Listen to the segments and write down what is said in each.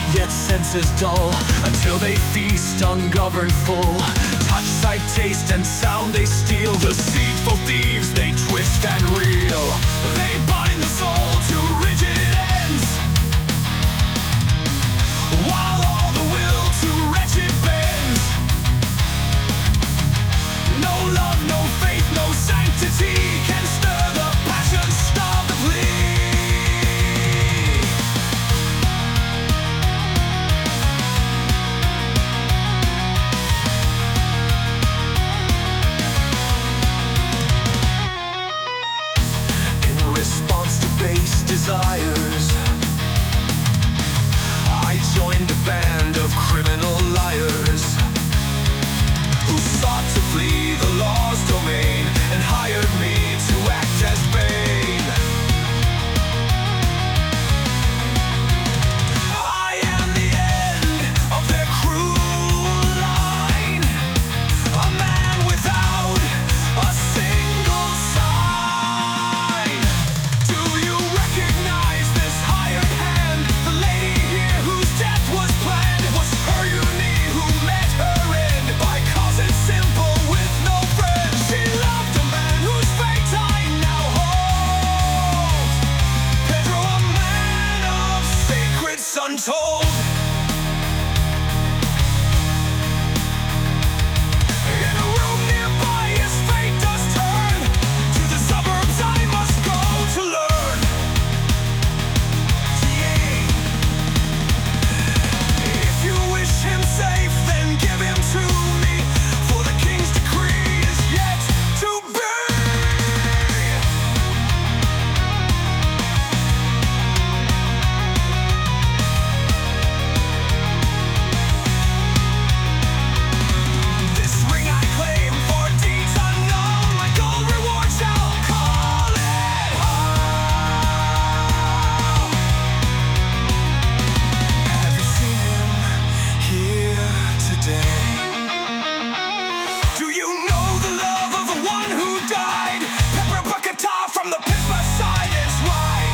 yet senses dull, until they feast ungoverned full. Touch, sight, taste, and sound they steal. Deceitful thieves, they twist and reel. They bind the soul to rigid ends, while all the will to wretched bends. No love, no faith, no sanctity can stir the passion, starve the plea. In response to base desires, I joined a band of criminal liars, who sought to flee the law's domain and hired me to act as bane. I am the end of their cruel line, a man without a single sign. Do you recognize this hired hand? The lady here whose death was planned. It was her you need who met her end, by cause it's simple with no friend. She loved a man whose fate I now hold. Pedro, a man of secrets untold. In a room nearby his fate does turn. To the suburbs I must go to learn. If you wish him safe, then give him to me, for the king's decree is yet to be. This ring I claim for deeds unknown. My gold reward shall call it home. Have you seen him here today? Do you know the love of the one who died? Pepper Buckata from the pit beside his wife.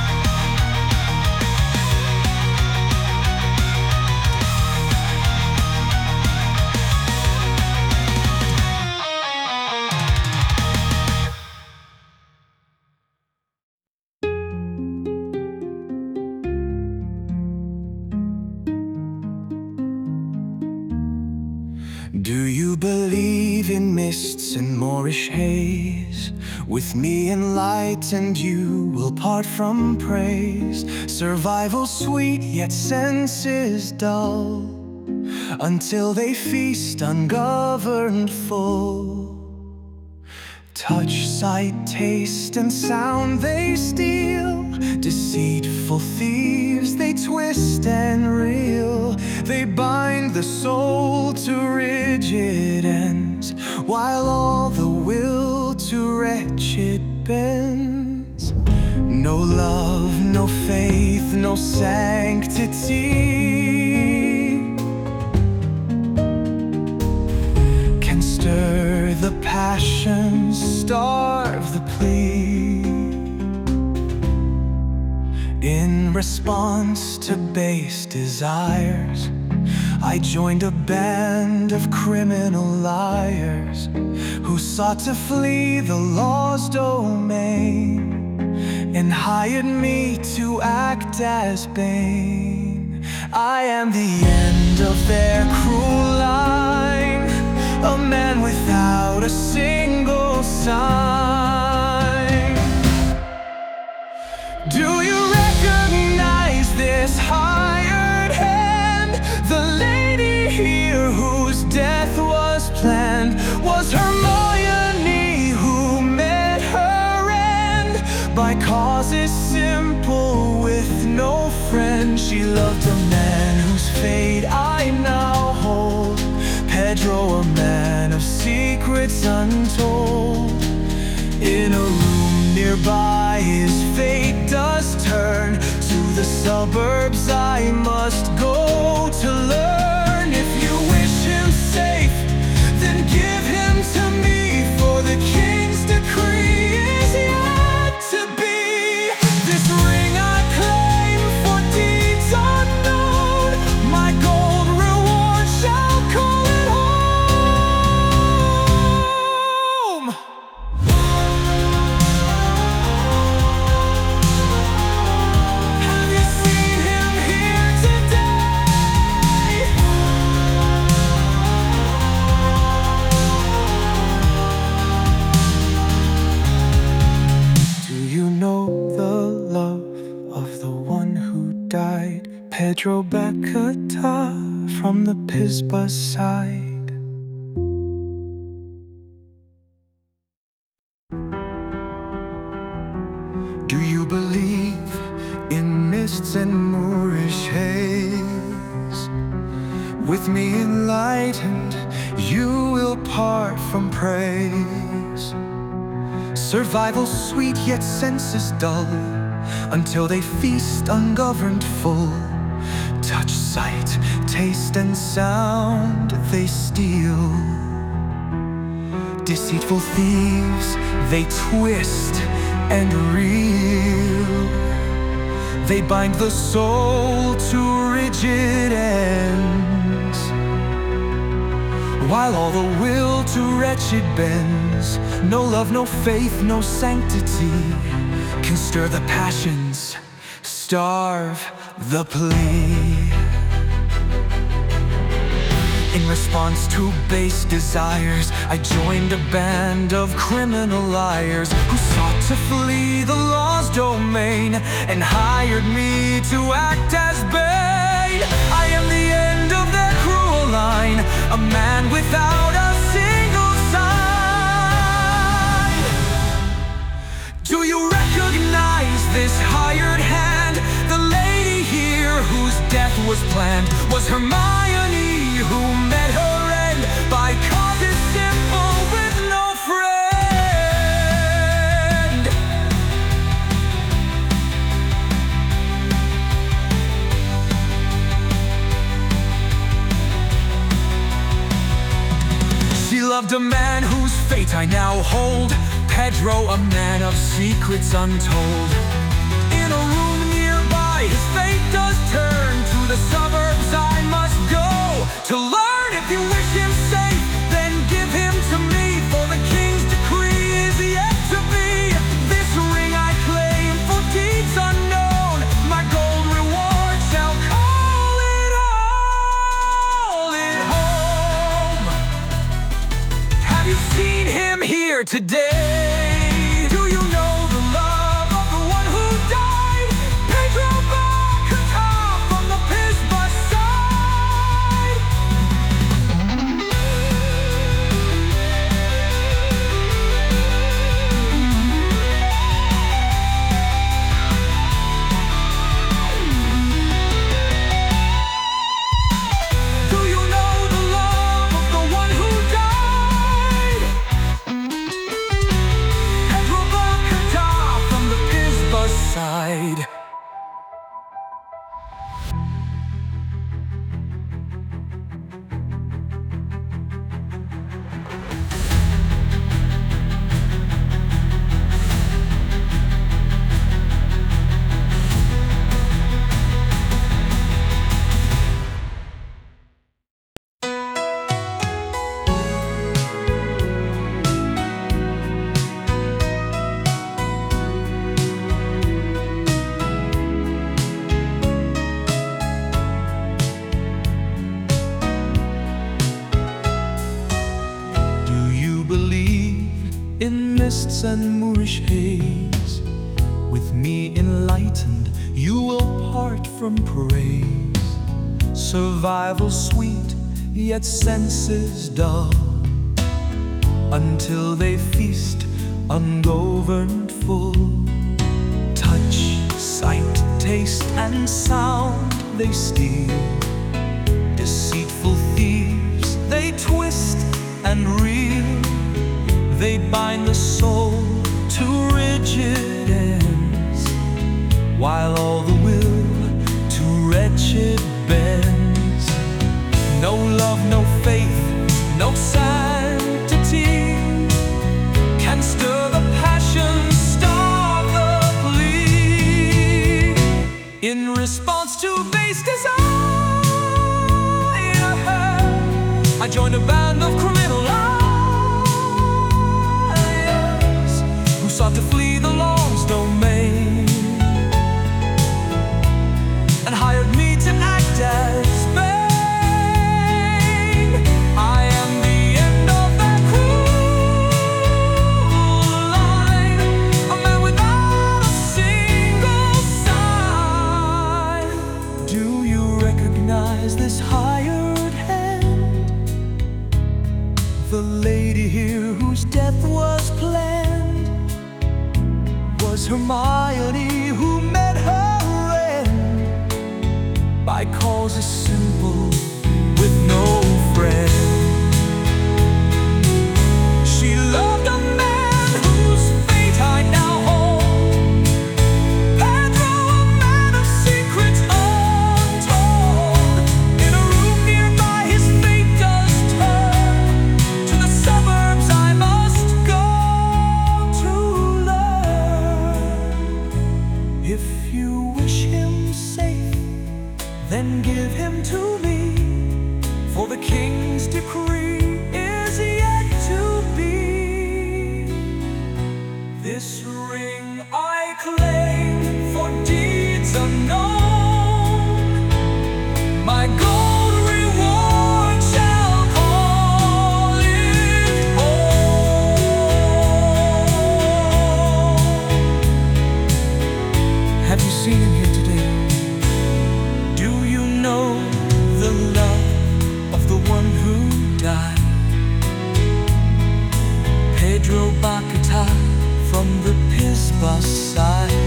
Do you believe in mists and Moorish haze? With me enlightened you will part from praise. Survival sweet yet senses dull, until they feast ungoverned full. Touch, sight, taste, and sound they steal. Deceitful thieves, they twist and reel. They bind the soul to rigid ends, while all the will to wretched bends. No love, no faith, no sanctity can stir the passions, starve the plea. In response to base desires, I joined a band of criminal liars, who sought to flee the law's domain and hired me to act as bane. I am the end of their cruel line, a man without a single sign. Do you recognize this hired hand? The lady here whose death was planned. Was Hermione who met her end, by causes simple with no friend. She loved a man whose fate I now hold. Pedro, a man of secrets untold. In a room nearby his fate does turn. To the suburbs I must go to learn. If you wish him safe, then give him to me, for the king's decree is yet to be. This ring I claim for deeds unknown. Pedro Becata from the Pisgah side. Do you believe in mists and Moorish haze? With me enlightened, you will part from praise. Survival sweet, yet senses dull, until they feast ungoverned full. Touch, sight, taste, and sound they steal. Deceitful thieves, they twist and reel. They bind the soul to rigid ends, while all the will to wretched bends. No love, no faith, no sanctity can stir the passions, starve the plea. In response to base desires, I joined a band of criminal liars who sought to flee the law's domain and hired me to act as bait. I am the end of their cruel line, a man without a single sign. Do you recognize this hired hand? The lady here whose death was planned was Hermione, who met her end by causes simple with no friend. She loved a man whose fate I now hold, Pedro, a man of secrets untold. In a room nearby, his fate does turn. To the suburbs I must go to learn. If you wish him safe, then give him to me, for the king's decree is yet to be. This ring I claim for deeds unknown. My gold reward shall call it home. Have you seen him here today? Do you know the love of the one who died? Pedro Becata from the Pisgah side. Do you know the love of the one who died? Pedro Becata from the Pisgah side. In mists and Moorish haze, with me enlightened, you will part from praise. Survival sweet, yet senses dull, until they feast ungoverned full. Touch, sight, taste, and sound they steal. Deceitful thieves, they twist and reel. They bind the soul to rigid ends, while all the will to wretched bends. No love, no faith, no sanctity can stir the passion, starve the plea. In response to base desire, I joined a band of criminal liars who sought to flee the law's domain and hired me to act as bait. I am the end of that cruel line, a man without a single sign. Do you was Hermione who met her end by calls as simple with no friend. She loved a man whose fate I now hold, Pedro, a man of secrets untold. In a room nearby his fate does turn, to the suburbs I must go to learn. If you wish him safe, then give him to me, for the king's decree is yet to be. This ring I claim for deeds unknown, my gold reward shall call it home. Have you seen him here today? Do you know the love of the one who died? Pedro Bacata from the Pisbah side.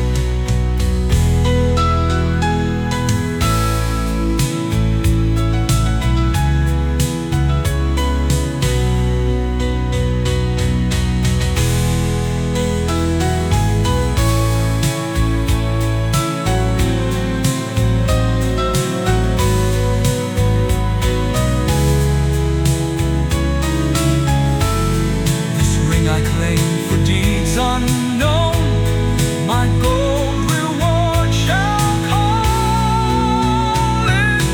I claim for deeds unknown, my gold reward shall call it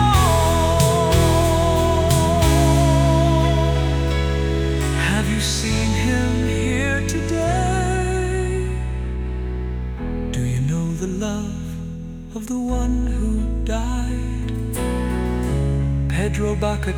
home. Have you seen him here today? Do you know the love of the one who died? Pedro Bacata.